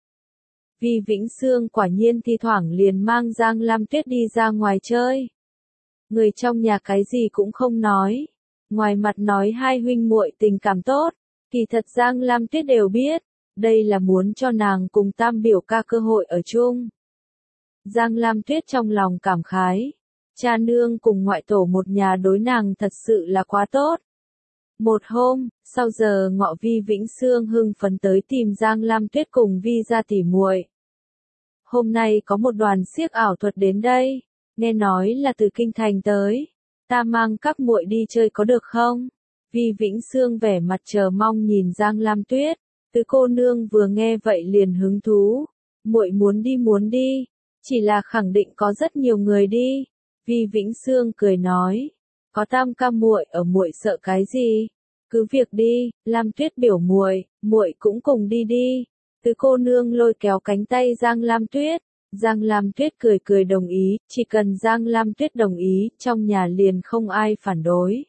[SPEAKER 1] Vi Vĩnh Sương quả nhiên thi thoảng liền mang Giang Lam Tuyết đi ra ngoài chơi. Người trong nhà cái gì cũng không nói. Ngoài mặt nói hai huynh muội tình cảm tốt, kỳ thật Giang Lam Tuyết đều biết, đây là muốn cho nàng cùng Tam biểu ca cơ hội ở chung. Giang Lam Tuyết trong lòng cảm khái, cha nương cùng ngoại tổ một nhà đối nàng thật sự là quá tốt. Một hôm, sau giờ ngọ Vi Vĩnh Sương hưng phấn tới tìm Giang Lam Tuyết cùng Vi ra tỉ muội. Hôm nay có một đoàn xiếc ảo thuật đến đây, nghe nói là từ kinh thành tới. Ta mang các muội đi chơi có được không? Vi Vĩnh Sương vẻ mặt chờ mong nhìn Giang Lam Tuyết. Tứ cô nương vừa nghe vậy liền hứng thú. Muội muốn đi, chỉ là khẳng định có rất nhiều người đi. Vi Vĩnh Sương cười nói, có Tam ca muội ở muội sợ cái gì? Cứ việc đi, Lam Tuyết biểu muội, muội cũng cùng đi đi. Tứ cô nương lôi kéo cánh tay Giang Lam Tuyết. Giang Lam Tuyết cười cười đồng ý, chỉ cần Giang Lam Tuyết đồng ý, trong nhà liền không ai phản đối.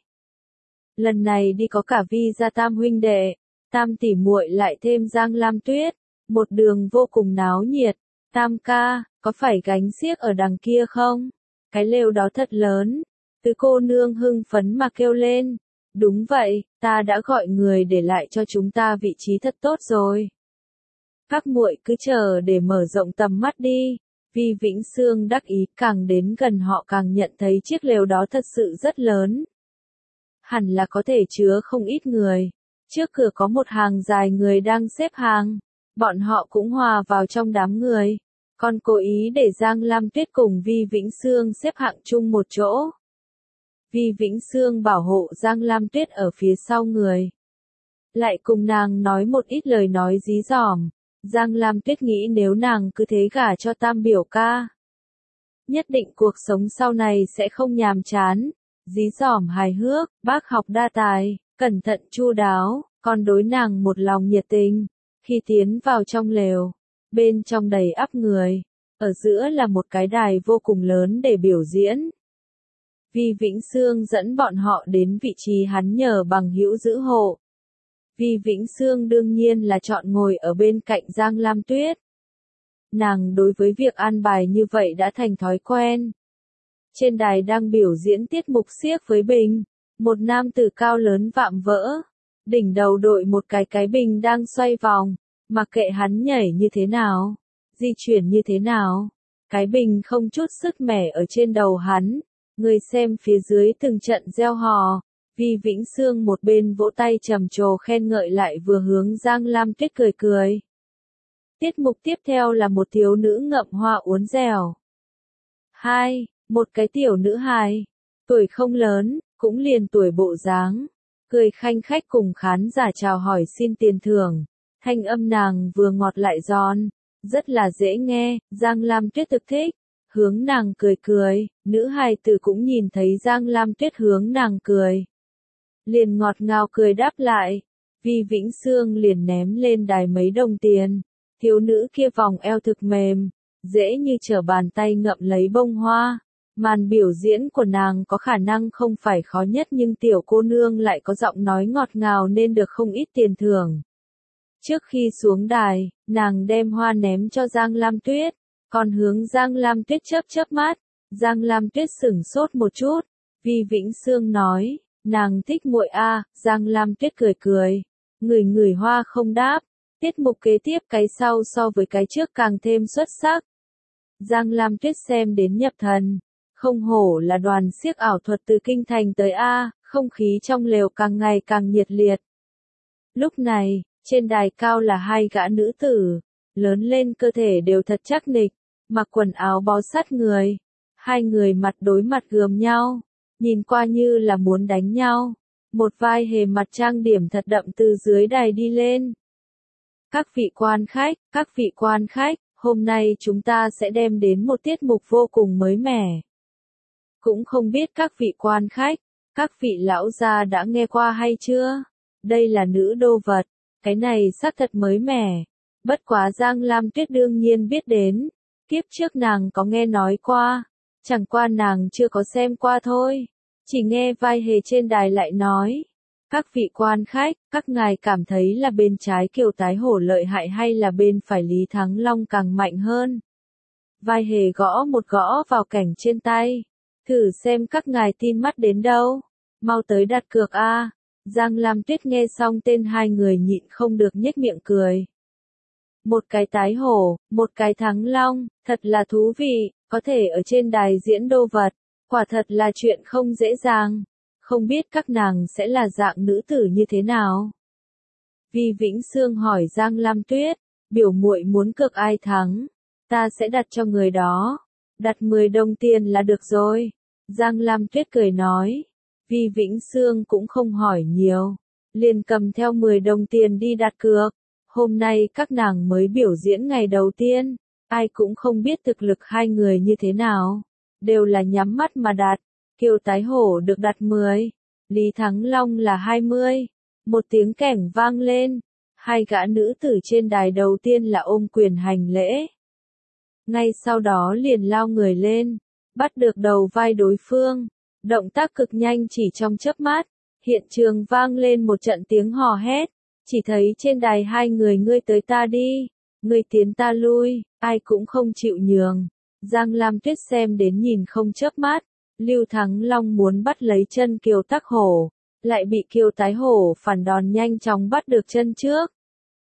[SPEAKER 1] Lần này đi có cả Vi gia tam huynh đệ, tam tỷ muội lại thêm Giang Lam Tuyết, một đường vô cùng náo nhiệt. Tam ca, có phải gánh xiếc ở đằng kia không? Cái lều đó thật lớn. Tứ cô nương hưng phấn mà kêu lên. Đúng vậy, ta đã gọi người để lại cho chúng ta vị trí thật tốt rồi. Các muội cứ chờ để mở rộng tầm mắt đi. Vi Vĩnh Sương đắc ý, càng đến gần họ càng nhận thấy chiếc lều đó thật sự rất lớn. Hẳn là có thể chứa không ít người. Trước cửa có một hàng dài người đang xếp hàng. Bọn họ cũng hòa vào trong đám người. Còn cố ý để Giang Lam Tuyết cùng Vi Vĩnh Sương xếp hạng chung một chỗ. Vi Vĩnh Sương bảo hộ Giang Lam Tuyết ở phía sau người. Lại cùng nàng nói một ít lời nói dí dỏm. Giang Lam Tuyết nghĩ nếu nàng cứ thế gả cho Tam biểu ca, nhất định cuộc sống sau này sẽ không nhàm chán. Dí dỏm hài hước, bác học đa tài, cẩn thận chu đáo, còn đối nàng một lòng nhiệt tình. Khi tiến vào trong lều, bên trong đầy ắp người, ở giữa là một cái đài vô cùng lớn để biểu diễn. Vi Vĩnh Sương dẫn bọn họ đến vị trí hắn nhờ bằng hữu giữ hộ. Vi Vĩnh Sương đương nhiên là chọn ngồi ở bên cạnh Giang Lam Tuyết. Nàng đối với việc an bài như vậy đã thành thói quen. Trên đài đang biểu diễn tiết mục xiếc với bình, một nam tử cao lớn vạm vỡ, đỉnh đầu đội một cái bình đang xoay vòng, mặc kệ hắn nhảy như thế nào, di chuyển như thế nào, cái bình không chút sức mẻ ở trên đầu hắn. Người xem phía dưới từng trận reo hò. Vi Vĩnh Sương một bên vỗ tay trầm trồ khen ngợi lại vừa hướng Giang Lam Tuyết cười cười. Tiết mục tiếp theo là một thiếu nữ ngậm hoa uốn dẻo. Một cái tiểu nữ hài, tuổi không lớn, cũng liền tuổi bộ dáng, cười khanh khách cùng khán giả chào hỏi xin tiền thưởng. Thanh âm nàng vừa ngọt lại giòn, rất là dễ nghe, Giang Lam Tuyết thực thích. Hướng nàng cười cười, nữ hài tử cũng nhìn thấy Giang Lam Tuyết hướng nàng cười. Liền ngọt ngào cười đáp lại. Vi Vĩnh Sương liền ném lên đài mấy đồng tiền. Thiếu nữ kia vòng eo thực mềm, dễ như trở bàn tay ngậm lấy bông hoa. Màn biểu diễn của nàng có khả năng không phải khó nhất nhưng tiểu cô nương lại có giọng nói ngọt ngào nên được không ít tiền thưởng. Trước khi xuống đài, nàng đem hoa ném cho Giang Lam Tuyết, còn hướng Giang Lam Tuyết chớp mắt. Giang Lam Tuyết sửng sốt một chút. Vi Vĩnh Sương nói, nàng thích muội a. Giang Lam Tuyết cười cười, ngửi hoa không đáp. Tiết mục kế tiếp cái sau so với cái trước càng thêm xuất sắc. Giang Lam Tuyết xem đến nhập thần, không hổ là đoàn xiếc ảo thuật từ kinh thành tới a. Không khí trong lều càng ngày càng nhiệt liệt. Lúc này, trên đài cao là hai gã nữ tử, lớn lên cơ thể đều thật chắc nịch, mặc quần áo bó sát người. Hai người mặt đối mặt gườm nhau, nhìn qua như là muốn đánh nhau. Một vai hề mặt trang điểm thật đậm từ dưới đài đi lên. Các vị quan khách, hôm nay chúng ta sẽ đem đến một tiết mục vô cùng mới mẻ. Cũng không biết các vị quan khách, các vị lão gia đã nghe qua hay chưa? Đây là nữ đô vật, cái này xác thật mới mẻ. Bất quá Giang Lam Tuyết đương nhiên biết đến, kiếp trước nàng có nghe nói qua, chẳng qua nàng chưa có xem qua thôi. Chỉ nghe vai hề trên đài lại nói, các vị quan khách, các ngài cảm thấy là bên trái Kiều Tái Hổ lợi hại hay là bên phải Lý Thắng Long càng mạnh hơn? Vai hề gõ một gõ vào cảnh trên tay, thử xem các ngài tin mắt đến đâu, mau tới đặt cược a. Giang Lam Tuyết nghe xong tên hai người nhịn không được nhếch miệng cười. Một cái Tái Hổ, một cái Thắng Long, thật là thú vị, có thể ở trên đài diễn đô vật, quả thật là chuyện không dễ dàng. Không biết các nàng sẽ là dạng nữ tử như thế nào? Vi Vĩnh Sương hỏi Giang Lam Tuyết, biểu muội muốn cược ai thắng, ta sẽ đặt cho người đó. Đặt 10 đồng tiền là được rồi. Giang Lam Tuyết cười nói. Vi Vĩnh Sương cũng không hỏi nhiều, liền cầm theo 10 đồng tiền đi đặt cược. Hôm nay các nàng mới biểu diễn ngày đầu tiên, ai cũng không biết thực lực hai người như thế nào. đều là nhắm mắt mà đặt. Kiều Tái Hổ được đặt 10, Lý Thắng Long là 20. Một tiếng kẻng vang lên, hai gã nữ tử trên đài đầu tiên là ôm quyền hành lễ. Ngay sau đó liền lao người lên, bắt được đầu vai đối phương, động tác cực nhanh chỉ trong chớp mắt, hiện trường vang lên một trận tiếng hò hét, chỉ thấy trên đài hai người ngươi tới ta đi, ngươi tiến ta lui, ai cũng không chịu nhường. Giang Lam Tuyết xem đến nhìn không chớp mắt, Lưu Thắng Long muốn bắt lấy chân Kiều Tắc Hổ, lại bị Kiều Tái Hổ phản đòn nhanh chóng bắt được chân trước.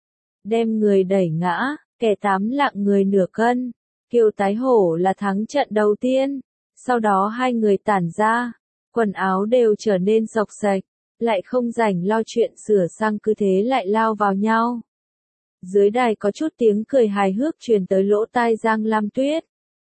[SPEAKER 1] Đem người đẩy ngã, kẻ 8 lạng người nửa cân. Kiều Tái Hổ là thắng trận đầu tiên, sau đó hai người tản ra, quần áo đều trở nên xộc xệch, lại không rảnh lo chuyện sửa sang cứ thế lại lao vào nhau. Dưới đài có chút tiếng cười hài hước truyền tới lỗ tai Giang Lam Tuyết.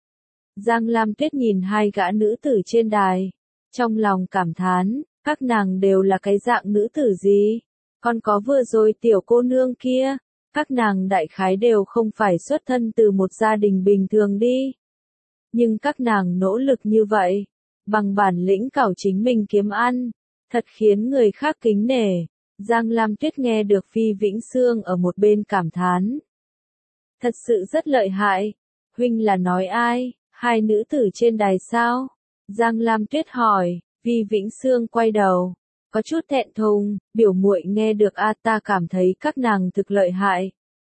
[SPEAKER 1] Giang Lam Tuyết nhìn hai gã nữ tử trên đài, trong lòng cảm thán, các nàng đều là cái dạng nữ tử gì, còn có vừa rồi tiểu cô nương kia, các nàng đại khái đều không phải xuất thân từ một gia đình bình thường đi. Nhưng các nàng nỗ lực như vậy, bằng bản lĩnh cảo chính mình kiếm ăn, thật khiến người khác kính nể. Giang Lam Tuyết nghe được Phi Vĩnh Sương ở một bên cảm thán. Thật sự rất lợi hại. Huynh là nói ai? Hai nữ tử trên đài sao? Giang Lam Tuyết hỏi. Phi Vĩnh Sương quay đầu, có chút thẹn thùng, biểu muội nghe được ta cảm thấy các nàng thực lợi hại.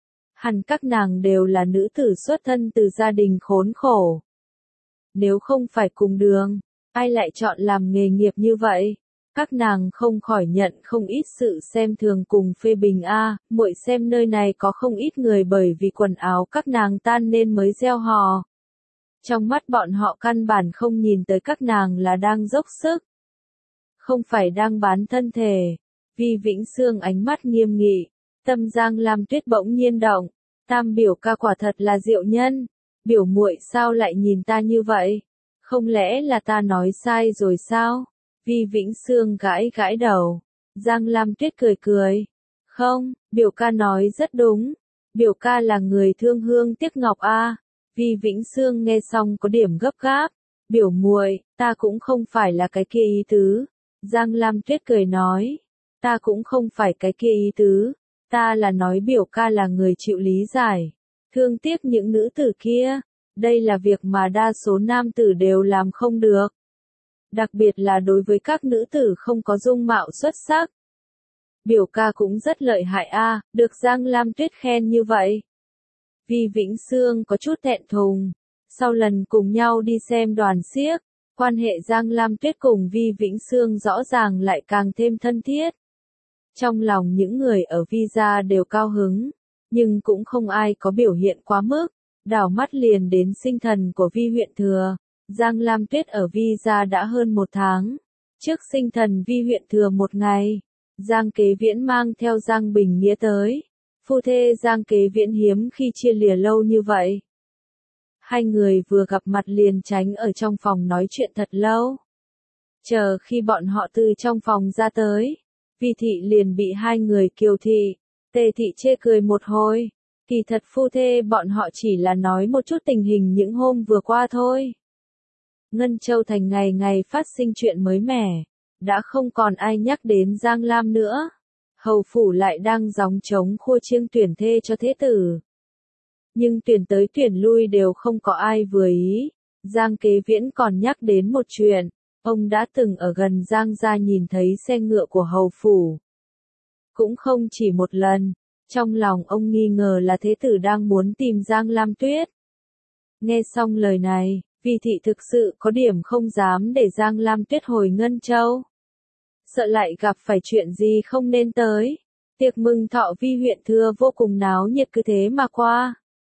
[SPEAKER 1] Hẳn các nàng đều là nữ tử xuất thân từ gia đình khốn khổ. Nếu không phải cùng đường, ai lại chọn làm nghề nghiệp như vậy? Các nàng không khỏi nhận không ít sự xem thường cùng phê bình muội xem nơi này có không ít người bởi vì quần áo các nàng tan nên mới gieo hò. Trong mắt bọn họ căn bản không nhìn tới các nàng là đang dốc sức. Không phải đang bán thân thể. Vi Vĩnh Sương ánh mắt nghiêm nghị, tâm Giang Lam Tuyết bỗng nhiên động. Tam biểu ca quả thật là diệu nhân. Biểu muội sao lại nhìn ta như vậy? Không lẽ là ta nói sai rồi sao? Vi Vĩnh Sương gãi gãi đầu. Giang Lam Tuyết cười cười. Không, biểu ca nói rất đúng. Biểu ca là người thương hương tiếc ngọc Vi Vĩnh Sương nghe xong có điểm gấp gáp. Biểu muội, ta cũng không phải là cái kia ý tứ. Giang Lam Tuyết cười nói. Ta cũng không phải cái kia ý tứ. Ta là nói biểu ca là người chịu lý giải. Thương tiếc những nữ tử kia. Đây là việc mà đa số nam tử đều làm không được. Đặc biệt là đối với các nữ tử không có dung mạo xuất sắc. Biểu ca cũng rất lợi hại được Giang Lam Tuyết khen như vậy. Vi Vĩnh Sương có chút thẹn thùng. Sau lần cùng nhau đi xem đoàn xiếc, quan hệ Giang Lam Tuyết cùng Vi Vĩnh Sương rõ ràng lại càng thêm thân thiết. Trong lòng những người ở Vi gia đều cao hứng, nhưng cũng không ai có biểu hiện quá mức, đảo mắt liền đến sinh thần của Vi huyện thừa. Giang Lam Tuyết ở Vi gia đã hơn 1 tháng. Trước sinh thần Vi huyện thừa một ngày, Giang Kế Viễn mang theo Giang Bình Nghĩa tới. Phu thê Giang Kế Viễn hiếm khi chia lìa lâu như vậy. Hai người vừa gặp mặt liền tránh ở trong phòng nói chuyện thật lâu. Chờ khi bọn họ từ trong phòng ra tới, Vi thị liền bị hai người Kiều thị, Tề thị chê cười một hồi. Kỳ thật phu thê bọn họ chỉ là nói một chút tình hình những hôm vừa qua thôi. Ngân Châu Thành ngày ngày phát sinh chuyện mới mẻ, đã không còn ai nhắc đến Giang Lam nữa. Hầu phủ lại đang gióng trống khua chiêng tuyển thê cho thế tử. Nhưng tuyển tới tuyển lui đều không có ai vừa ý. Giang Kế Viễn còn nhắc đến một chuyện, ông đã từng ở gần Giang gia nhìn thấy xe ngựa của hầu phủ. Cũng không chỉ một lần, trong lòng ông nghi ngờ là thế tử đang muốn tìm Giang Lam Tuyết. Nghe xong lời này, Vi thị thực sự có điểm không dám để Giang Lam Tuyết hồi Ngân Châu. Sợ lại gặp phải chuyện gì không nên tới. Tiệc mừng thọ Vi huyện thừa vô cùng náo nhiệt cứ thế mà qua.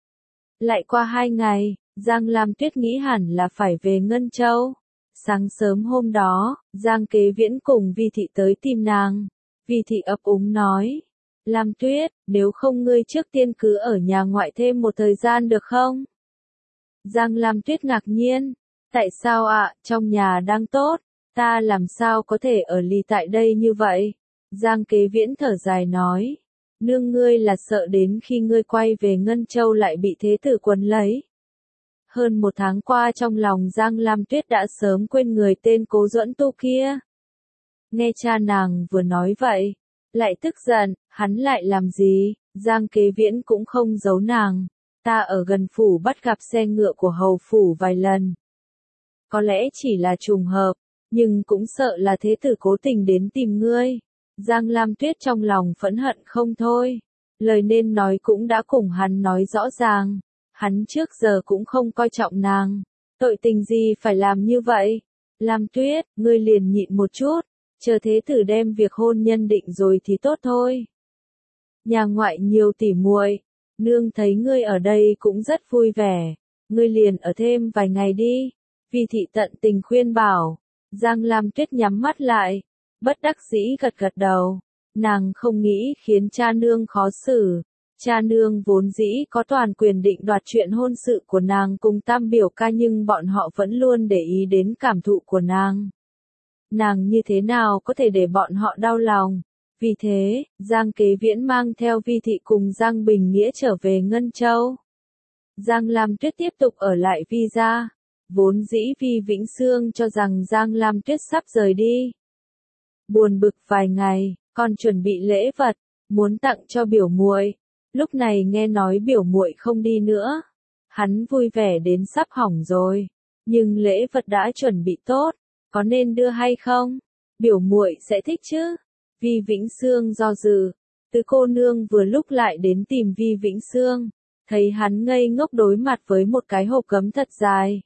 [SPEAKER 1] Lại qua 2 ngày, Giang Lam Tuyết nghĩ hẳn là phải về Ngân Châu. Sáng sớm hôm đó, Giang Kế Viễn cùng Vi thị tới tìm nàng. Vi thị ấp úng nói. Lam Tuyết, nếu không ngươi trước tiên cứ ở nhà ngoại thêm một thời gian được không? Giang Lam Tuyết ngạc nhiên. Tại sao trong nhà đang tốt, ta làm sao có thể ở lì tại đây như vậy? Giang Kế Viễn thở dài nói. Nương ngươi là sợ đến khi ngươi quay về Ngân Châu lại bị thế tử quấn lấy. Hơn một tháng qua trong lòng Giang Lam Tuyết đã sớm quên người tên Cố Duẫn Tu kia. Nghe cha nàng vừa nói vậy, lại tức giận, hắn lại làm gì? Giang Kế Viễn cũng không giấu nàng. Ta ở gần phủ bắt gặp xe ngựa của hầu phủ vài lần. Có lẽ chỉ là trùng hợp, nhưng cũng sợ là thế tử cố tình đến tìm ngươi. Giang Lam Tuyết trong lòng phẫn hận không thôi. Lời nên nói cũng đã cùng hắn nói rõ ràng. Hắn trước giờ cũng không coi trọng nàng. Tội tình gì phải làm như vậy? Lam Tuyết, ngươi liền nhịn một chút. Chờ thế tử đem việc hôn nhân định rồi thì tốt thôi. Nhà ngoại nhiều tỉ muội, nương thấy ngươi ở đây cũng rất vui vẻ. Ngươi liền ở thêm vài ngày đi. Vi thị tận tình khuyên bảo. Giang Lam Tuyết nhắm mắt lại, bất đắc dĩ gật gật đầu. Nàng không nghĩ khiến cha nương khó xử. Cha nương vốn dĩ có toàn quyền định đoạt chuyện hôn sự của nàng cùng Tam biểu ca, nhưng bọn họ vẫn luôn để ý đến cảm thụ của nàng. Nàng như thế nào có thể để bọn họ đau lòng? Vì thế, Giang Kế Viễn mang theo Vi thị cùng Giang Bình Nghĩa trở về Ngân Châu. Giang Lam Tuyết tiếp tục ở lại Vi gia. Vốn dĩ Vi Vĩnh Sương cho rằng Giang Lam Tuyết sắp rời đi. Buồn bực vài ngày, còn chuẩn bị lễ vật, muốn tặng cho biểu muội. Lúc này nghe nói biểu muội không đi nữa. Hắn vui vẻ đến sắp hỏng rồi. Nhưng lễ vật đã chuẩn bị tốt, có nên đưa hay không? Biểu muội sẽ thích chứ? Vi Vĩnh Sương do dự. Tứ cô nương vừa lúc lại đến tìm Vi Vĩnh Sương. Thấy hắn ngây ngốc đối mặt với một cái hộp gấm thật dài.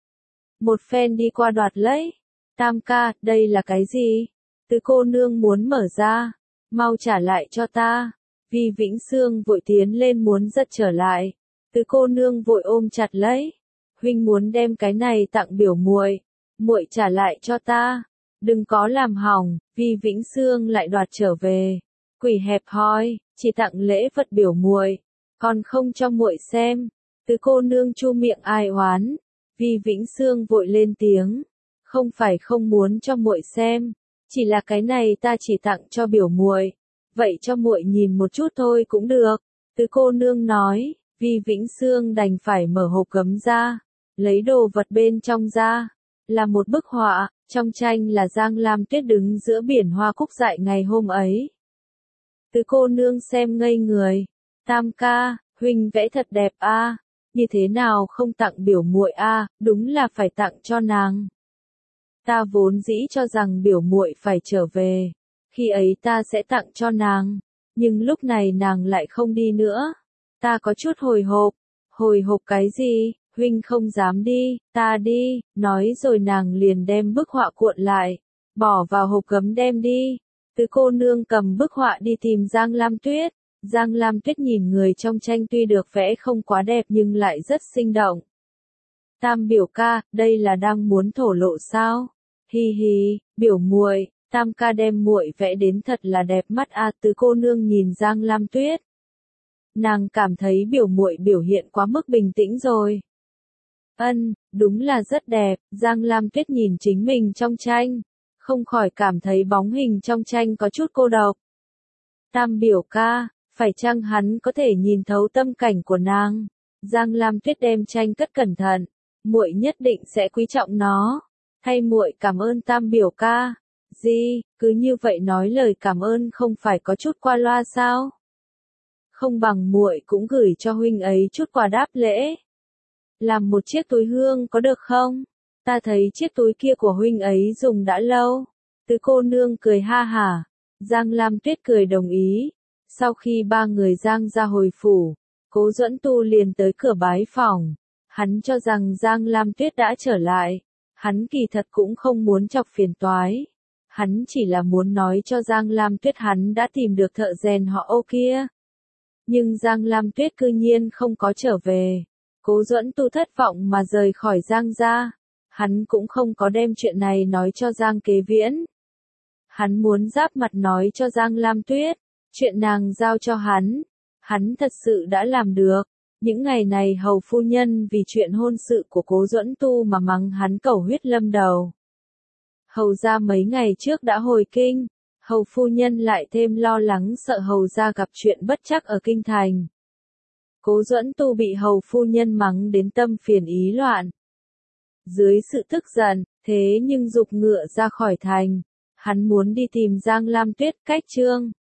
[SPEAKER 1] Một phen đi qua đoạt lấy. Tam ca, đây là cái gì? Tứ cô nương muốn mở ra. Mau trả lại cho ta. Vi Vĩnh Sương vội tiến lên muốn giật trở lại. Tứ cô nương vội ôm chặt lấy. Huynh muốn đem cái này tặng biểu muội, muội trả lại cho ta. Đừng có làm hỏng. Vi Vĩnh Sương lại đoạt trở về. Quỷ hẹp hòi, chỉ tặng lễ vật biểu muội, còn không cho muội xem. Tứ cô nương chu miệng ai oán. Vi Vĩnh Sương vội lên tiếng. Không phải không muốn cho muội xem, chỉ là cái này ta chỉ tặng cho biểu muội. Vậy cho muội nhìn một chút thôi cũng được. Tứ cô nương nói. Vi Vĩnh Sương đành phải mở hộp gấm ra, lấy đồ vật bên trong ra. Là một bức họa, trong tranh là Giang Lam Tuyết đứng giữa biển hoa cúc dại ngày hôm ấy. Tứ cô nương xem ngây người. Tam ca, huynh vẽ thật đẹp a, như thế nào không tặng biểu muội a? Đúng là phải tặng cho nàng. Ta vốn dĩ cho rằng biểu muội phải trở về, khi ấy ta sẽ tặng cho nàng, nhưng lúc này nàng lại không đi nữa. Ta có chút hồi hộp. Hồi hộp cái gì? Huynh không dám đi, ta đi. Nói rồi nàng liền đem bức họa cuộn lại, bỏ vào hộp gấm đem đi. Tứ cô nương cầm bức họa đi tìm Giang Lam Tuyết. Giang Lam Tuyết nhìn người trong tranh tuy được vẽ không quá đẹp nhưng lại rất sinh động. Tam biểu ca, đây là đang muốn thổ lộ sao? Hi hi, biểu muội, Tam ca đem muội vẽ đến thật là đẹp mắt a. Tứ cô nương nhìn Giang Lam Tuyết. Nàng cảm thấy biểu muội biểu hiện quá mức bình tĩnh rồi. Đúng là rất đẹp. Giang Lam Tuyết nhìn chính mình trong tranh, không khỏi cảm thấy bóng hình trong tranh có chút cô độc. Tam biểu ca, phải chăng hắn có thể nhìn thấu tâm cảnh của nàng? Giang Lam Tuyết đem tranh cất cẩn thận, muội nhất định sẽ quý trọng nó. Thay muội cảm ơn Tam biểu ca. Gì, cứ như vậy nói lời cảm ơn không phải có chút qua loa sao? Không bằng muội cũng gửi cho huynh ấy chút quà đáp lễ. Làm một chiếc túi hương có được không? Ta thấy chiếc túi kia của huynh ấy dùng đã lâu. Tứ cô nương cười ha hả. Giang Lam Tuyết cười đồng ý. Sau khi ba người Giang ra hồi phủ, Cố Duẫn Tu liền tới cửa bái phỏng. Hắn cho rằng Giang Lam Tuyết đã trở lại. Hắn kỳ thật cũng không muốn chọc phiền toái. Hắn chỉ là muốn nói cho Giang Lam Tuyết hắn đã tìm được thợ rèn họ Ô kia. Nhưng Giang Lam Tuyết cư nhiên không có trở về. Cố Duẫn Tu thất vọng mà rời khỏi Giang gia. Hắn cũng không có đem chuyện này nói cho Giang Kế Viễn. Hắn muốn giáp mặt nói cho Giang Lam Tuyết. Chuyện nàng giao cho hắn. Hắn thật sự đã làm được. Những ngày này hầu phu nhân vì chuyện hôn sự của Cố Duẫn Tu mà mắng hắn cẩu huyết lâm đầu. Hầu gia mấy ngày trước đã hồi kinh. Hầu phu nhân lại thêm lo lắng sợ hầu gia gặp chuyện bất trắc ở kinh thành. Cố Duẫn Tu bị hầu phu nhân mắng đến tâm phiền ý loạn. Dưới sự tức giận, thế nhưng giục ngựa ra khỏi thành. Hắn muốn đi tìm Giang Lam Tuyết cách Trương